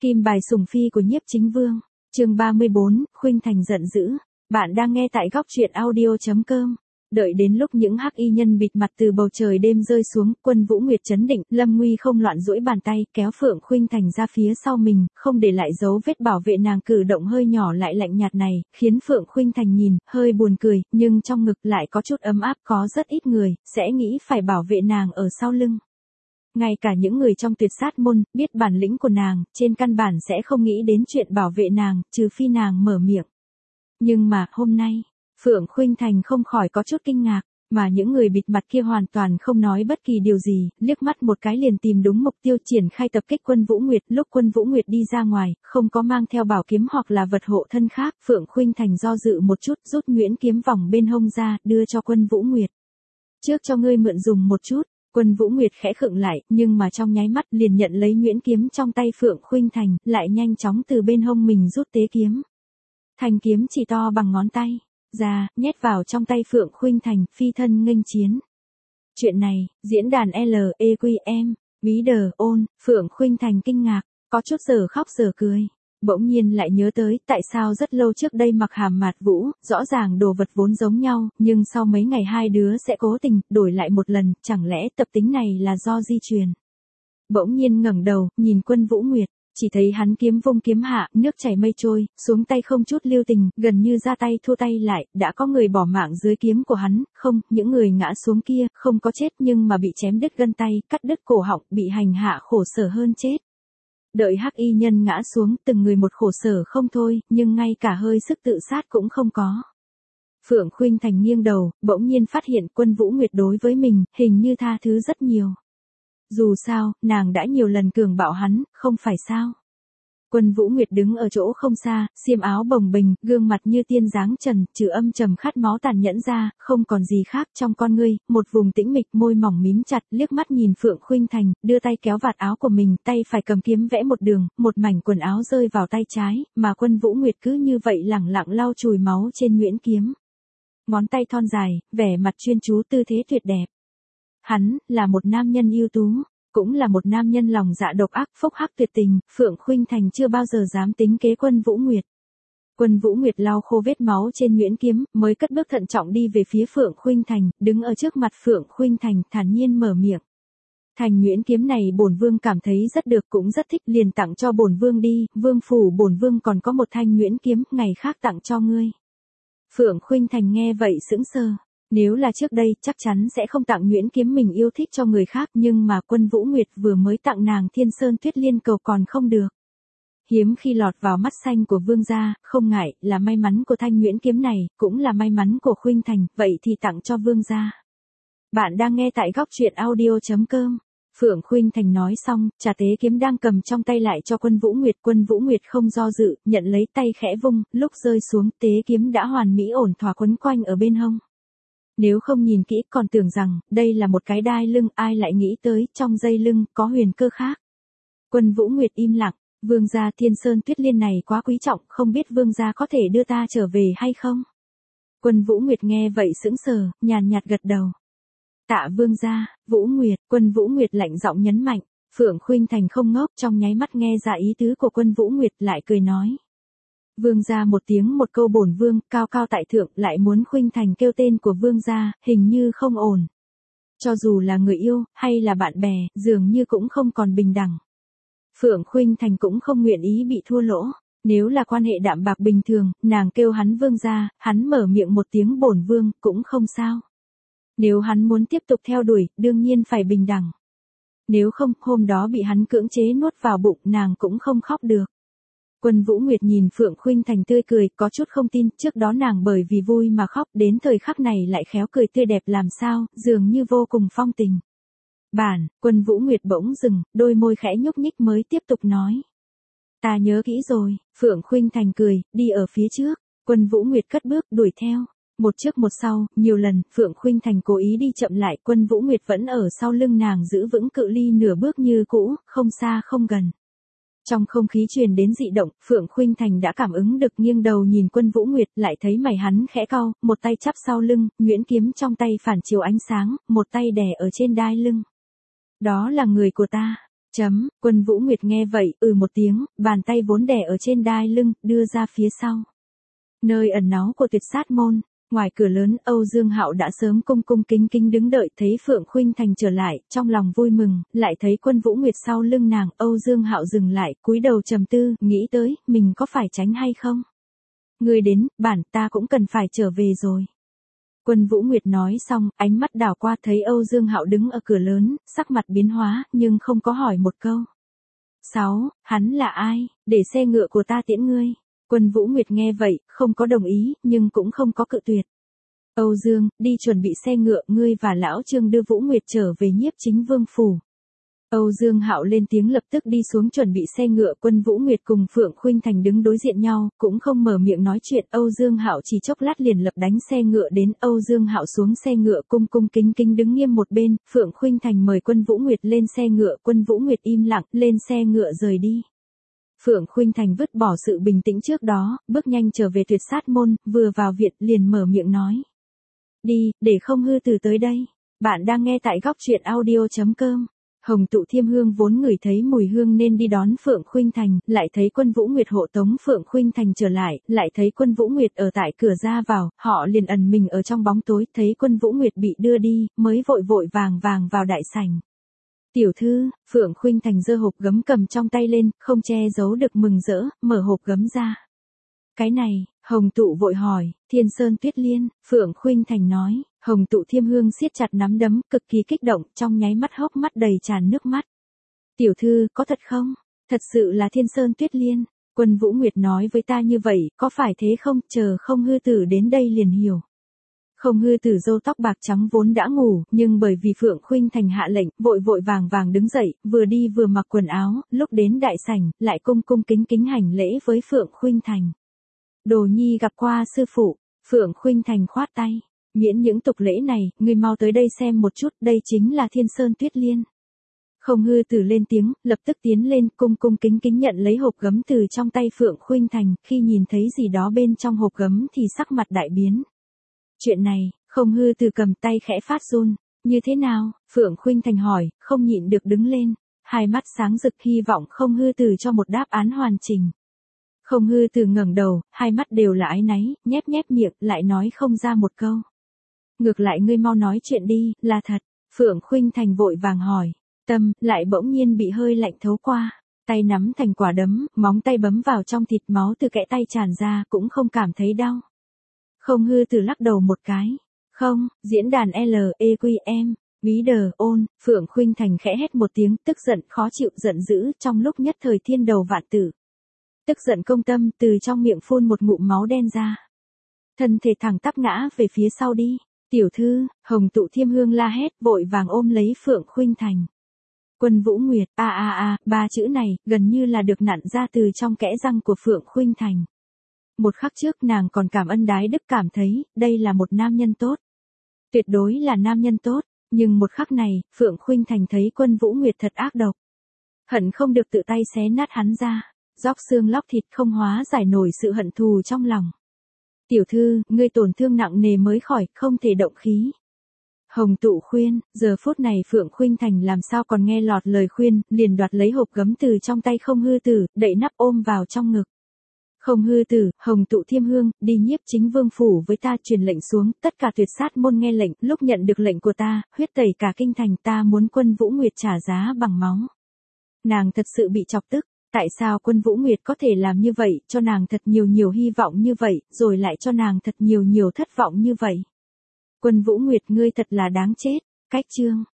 Kim bài sủng phi của Nhiếp Chính Vương, chương 34, Khuynh Thành giận dữ. Bạn đang nghe tại góc truyện audio.com. Đợi đến lúc những hắc y nhân bịt mặt từ bầu trời đêm rơi xuống, Quân Vũ Nguyệt trấn định, Lâm Nguy không loạn duỗi bàn tay, kéo Phượng Khuynh Thành ra phía sau mình, không để lại dấu vết bảo vệ nàng. Cử động hơi nhỏ lại lạnh nhạt này, khiến Phượng Khuynh Thành nhìn, hơi buồn cười, nhưng trong ngực lại có chút ấm áp. Có rất ít người, sẽ nghĩ phải bảo vệ nàng ở sau lưng. Ngay cả những người trong Tuyệt Sát môn, biết bản lĩnh của nàng, trên căn bản sẽ không nghĩ đến chuyện bảo vệ nàng, trừ phi nàng mở miệng. Nhưng mà, hôm nay, Phượng Khuynh Thành không khỏi có chút kinh ngạc, mà những người bịt mặt kia hoàn toàn không nói bất kỳ điều gì, liếc mắt một cái liền tìm đúng mục tiêu, triển khai tập kích Quân Vũ Nguyệt. Lúc Quân Vũ Nguyệt đi ra ngoài, không có mang theo bảo kiếm hoặc là vật hộ thân khác, Phượng Khuynh Thành do dự một chút, rút nhuyễn kiếm vòng bên hông ra, đưa cho Quân Vũ Nguyệt. Trước cho ngươi mượn dùng một chút. Quân Vũ Nguyệt khẽ khựng lại, nhưng mà trong nháy mắt liền nhận lấy nhuyễn kiếm trong tay Phượng Khuynh Thành, lại nhanh chóng từ bên hông mình rút tế kiếm. Thanh kiếm chỉ to bằng ngón tay, ra, nhét vào trong tay Phượng Khuynh Thành, phi thân nghênh chiến. Chuyện này, diễn đàn LEQM, bí đờ, ôn, Phượng Khuynh Thành kinh ngạc, có chút giờ khóc giờ cười. Bỗng nhiên lại nhớ tới, tại sao rất lâu trước đây Mặc Hàm Mạt Vũ, rõ ràng đồ vật vốn giống nhau, nhưng sau mấy ngày hai đứa sẽ cố tình, đổi lại một lần, chẳng lẽ tập tính này là do di truyền. Bỗng nhiên ngẩng đầu, nhìn Quân Vũ Nguyệt, chỉ thấy hắn kiếm vung kiếm hạ, nước chảy mây trôi, xuống tay không chút lưu tình, gần như ra tay thua tay lại, đã có người bỏ mạng dưới kiếm của hắn, không, những người ngã xuống kia, không có chết nhưng mà bị chém đứt gân tay, cắt đứt cổ họng, bị hành hạ khổ sở hơn chết. Đợi hắc y nhân ngã xuống, từng người một khổ sở không thôi, nhưng ngay cả hơi sức tự sát cũng không có. Phượng Khuynh Thành nghiêng đầu, bỗng nhiên phát hiện Quân Vũ Nguyệt đối với mình, hình như tha thứ rất nhiều. Dù sao, nàng đã nhiều lần cường bạo hắn, không phải sao? Quân Vũ Nguyệt đứng ở chỗ không xa, xiêm áo bồng bềnh, gương mặt như tiên dáng trần, trừ âm trầm khát máu tàn nhẫn ra, không còn gì khác trong con ngươi, một vùng tĩnh mịch, môi mỏng mím chặt, liếc mắt nhìn Phượng Khuynh Thành, đưa tay kéo vạt áo của mình, tay phải cầm kiếm vẽ một đường, một mảnh quần áo rơi vào tay trái, mà Quân Vũ Nguyệt cứ như vậy lẳng lặng lau chùi máu trên nhuyễn kiếm. Ngón tay thon dài, vẻ mặt chuyên chú, tư thế tuyệt đẹp. Hắn, là một nam nhân ưu tú. Cũng là một nam nhân lòng dạ độc ác, phốc hắc tuyệt tình, Phượng Khuynh Thành chưa bao giờ dám tính kế Quân Vũ Nguyệt. Quân Vũ Nguyệt lau khô vết máu trên nhuyễn kiếm, mới cất bước thận trọng đi về phía Phượng Khuynh Thành, đứng ở trước mặt Phượng Khuynh Thành, thản nhiên mở miệng. Thành nhuyễn kiếm này bổn vương cảm thấy rất được, cũng rất thích, liền tặng cho bổn vương đi, vương phủ bổn vương còn có một thanh nhuyễn kiếm, ngày khác tặng cho ngươi. Phượng Khuynh Thành nghe vậy sững sờ. Nếu là trước đây, chắc chắn sẽ không tặng nhuyễn kiếm mình yêu thích cho người khác, nhưng mà Quân Vũ Nguyệt vừa mới tặng nàng Thiên Sơn Tuyết Liên cầu còn không được. Hiếm khi lọt vào mắt xanh của vương gia, không ngại, là may mắn của thanh nhuyễn kiếm này, cũng là may mắn của Khuynh Thành, vậy thì tặng cho vương gia. Bạn đang nghe tại góc truyện audio.com. Phượng Khuynh Thành nói xong, trả tế kiếm đang cầm trong tay lại cho Quân Vũ Nguyệt. Quân Vũ Nguyệt không do dự, nhận lấy, tay khẽ vung, lúc rơi xuống, tế kiếm đã hoàn mỹ ổn thỏa quấn quanh ở bên hông. Nếu không nhìn kỹ còn tưởng rằng, đây là một cái đai lưng, ai lại nghĩ tới, trong dây lưng, có huyền cơ khác. Quân Vũ Nguyệt im lặng, vương gia Thiên Sơn Tuyết Liên này quá quý trọng, không biết vương gia có thể đưa ta trở về hay không? Quân Vũ Nguyệt nghe vậy sững sờ, nhàn nhạt gật đầu. Tạ vương gia, Vũ Nguyệt, Quân Vũ Nguyệt lạnh giọng nhấn mạnh, Phượng Khuynh Thành không ngốc, trong nháy mắt nghe ra ý tứ của Quân Vũ Nguyệt, lại cười nói. Vương gia một tiếng một câu bổn vương, cao cao tại thượng, lại muốn Khuynh Thành kêu tên của vương gia, hình như không ổn. Cho dù là người yêu, hay là bạn bè, dường như cũng không còn bình đẳng. Phượng Khuynh Thành cũng không nguyện ý bị thua lỗ. Nếu là quan hệ đạm bạc bình thường, nàng kêu hắn vương gia, hắn mở miệng một tiếng bổn vương, cũng không sao. Nếu hắn muốn tiếp tục theo đuổi, đương nhiên phải bình đẳng. Nếu không, hôm đó bị hắn cưỡng chế nuốt vào bụng, nàng cũng không khóc được. Quân Vũ Nguyệt nhìn Phượng Khuynh Thành tươi cười, có chút không tin, trước đó nàng bởi vì vui mà khóc, đến thời khắc này lại khéo cười tươi đẹp làm sao, dường như vô cùng phong tình. Quân Vũ Nguyệt bỗng dừng, đôi môi khẽ nhúc nhích mới tiếp tục nói. Ta nhớ kỹ rồi, Phượng Khuynh Thành cười, đi ở phía trước, Quân Vũ Nguyệt cất bước, đuổi theo. Một trước một sau, nhiều lần, Phượng Khuynh Thành cố ý đi chậm lại, Quân Vũ Nguyệt vẫn ở sau lưng nàng giữ vững cự ly nửa bước như cũ, không xa không gần. Trong không khí truyền đến dị động, Phượng Khuynh Thành đã cảm ứng được, nghiêng đầu nhìn Quân Vũ Nguyệt, lại thấy mày hắn khẽ cau, một tay chắp sau lưng, nhuyễn kiếm trong tay phản chiếu ánh sáng, một tay đè ở trên đai lưng. Đó là người của ta. Quân Vũ Nguyệt nghe vậy, một tiếng, bàn tay vốn đè ở trên đai lưng, đưa ra phía sau. Nơi ẩn náu của Tuyệt Sát môn, ngoài cửa lớn, Âu Dương Hạo đã sớm cung cung kính kính đứng đợi, thấy Phượng Khuynh Thành trở lại, trong lòng vui mừng, lại thấy Quân Vũ Nguyệt sau lưng nàng, Âu Dương Hạo dừng lại, cúi đầu trầm tư, nghĩ tới, mình có phải tránh hay không? Ngươi đến, ta cũng cần phải trở về rồi. Quân Vũ Nguyệt nói xong, ánh mắt đảo qua thấy Âu Dương Hạo đứng ở cửa lớn, sắc mặt biến hóa, nhưng không có hỏi một câu. 6. Hắn là ai? Để xe ngựa của ta tiễn ngươi. Quân Vũ Nguyệt nghe vậy, không có đồng ý, nhưng cũng không có cự tuyệt. Âu Dương, đi chuẩn bị xe ngựa, ngươi và lão Trương đưa Vũ Nguyệt trở về Nhiếp Chính Vương phủ. Âu Dương Hạo lên tiếng lập tức đi xuống chuẩn bị xe ngựa. Quân Vũ Nguyệt cùng Phượng Khuynh Thành đứng đối diện nhau, cũng không mở miệng nói chuyện. Âu Dương Hạo chỉ chốc lát liền lập đánh xe ngựa đến. Âu Dương Hạo xuống xe ngựa cung cung kính kính đứng nghiêm một bên. Phượng Khuynh Thành mời Quân Vũ Nguyệt lên xe ngựa. Quân Vũ Nguyệt im lặng lên xe ngựa rời đi. Phượng Khuynh Thành vứt bỏ sự bình tĩnh trước đó, bước nhanh trở về Tuyệt Sát môn, vừa vào viện liền mở miệng nói: "Đi, để không hư từ tới đây." Bạn đang nghe tại góc truyện audio.com. Hồng Tụ Thiêm Hương vốn ngửi thấy mùi hương nên đi đón Phượng Khuynh Thành, lại thấy Quân Vũ Nguyệt hộ tống Phượng Khuynh Thành trở lại, lại thấy Quân Vũ Nguyệt ở tại cửa ra vào, họ liền ẩn mình ở trong bóng tối, thấy Quân Vũ Nguyệt bị đưa đi, mới vội vội vàng vàng vào đại sảnh. "Tiểu thư." Phượng Khuynh Thành giơ hộp gấm cầm trong tay lên, không che giấu được mừng rỡ, mở hộp gấm ra. "Cái này?" Hồng Tụ vội hỏi. "Thiên Sơn Tuyết Liên." Phượng Khuynh Thành nói. Hồng Tụ Thiêm Hương siết chặt nắm đấm, cực kỳ kích động, trong nháy mắt hốc mắt đầy tràn nước mắt. "Tiểu thư, có thật không? Thật sự là Thiên Sơn Tuyết Liên. Quân Vũ Nguyệt nói với ta như vậy, có phải thế không? Chờ Không Hư Tử đến đây liền hiểu." Không Hư Tử râu tóc bạc trắng vốn đã ngủ, nhưng bởi vì Phượng Khuynh Thành hạ lệnh, vội vội vàng vàng đứng dậy, vừa đi vừa mặc quần áo, lúc đến đại sảnh, lại cung cung kính kính hành lễ với Phượng Khuynh Thành. "Đồ nhi gặp qua sư phụ." Phượng Khuynh Thành khoát tay. "Miễn những tục lễ này, ngươi mau tới đây xem một chút, đây chính là Thiên Sơn Tuyết Liên." Không Hư Tử lên tiếng, lập tức tiến lên, cung cung kính kính nhận lấy hộp gấm từ trong tay Phượng Khuynh Thành, khi nhìn thấy gì đó bên trong hộp gấm thì sắc mặt đại biến. "Chuyện này." Không Hư Tử cầm tay khẽ phát run. "Như thế nào?" Phượng Khuynh Thành hỏi, không nhịn được đứng lên, hai mắt sáng rực hy vọng Không Hư Tử cho một đáp án hoàn chỉnh. Không Hư Tử ngẩng đầu, hai mắt đều là áy náy, nhép nhép miệng, lại nói không ra một câu. "Ngược lại ngươi mau nói chuyện đi, là thật." Phượng Khuynh Thành vội vàng hỏi. Tâm lại bỗng nhiên bị hơi lạnh thấu qua, tay nắm thành quả đấm, móng tay bấm vào trong thịt, máu từ kẽ tay tràn ra, cũng không cảm thấy đau. Không Hư Tử lắc đầu một cái. "Không." Diễn đàn LEQM, bí đờ ôn. Phượng Khuynh Thành khẽ hét một tiếng, tức giận, khó chịu, giận dữ, trong lúc nhất thời thiên đầu vạn tử. Tức giận công tâm, từ trong miệng phun một ngụm máu đen ra. Thân thể thẳng tắp ngã về phía sau đi. "Tiểu thư." Hồng Tụ Thiêm Hương la hét, vội vàng ôm lấy Phượng Khuynh Thành. Quân Vũ Nguyệt, ba chữ này, gần như là được nặn ra từ trong kẽ răng của Phượng Khuynh Thành. Một khắc trước nàng còn cảm ơn đái đức, cảm thấy, đây là một nam nhân tốt. Tuyệt đối là nam nhân tốt, nhưng một khắc này, Phượng Khuynh Thành thấy Quân Vũ Nguyệt thật ác độc. Hận không được tự tay xé nát hắn ra, róc xương lóc thịt, không hóa giải nổi sự hận thù trong lòng. "Tiểu thư, ngươi tổn thương nặng nề mới khỏi, không thể động khí." Hồng Tụ khuyên. Giờ phút này Phượng Khuynh Thành làm sao còn nghe lọt lời khuyên, liền đoạt lấy hộp gấm từ trong tay Không Hư Tử, đậy nắp ôm vào trong ngực. "Không Hư Tử." Hồng Tụ Thiêm Hương, "Đi Nhiếp Chính Vương phủ với ta, truyền lệnh xuống, tất cả Tuyệt Sát môn nghe lệnh, lúc nhận được lệnh của ta, huyết tẩy cả kinh thành, ta muốn Quân Vũ Nguyệt trả giá bằng máu." Nàng thật sự bị chọc tức. Tại sao Quân Vũ Nguyệt có thể làm như vậy, cho nàng thật nhiều hy vọng như vậy, rồi lại cho nàng thật nhiều thất vọng như vậy? Quân Vũ Nguyệt, ngươi thật là đáng chết. Cách chương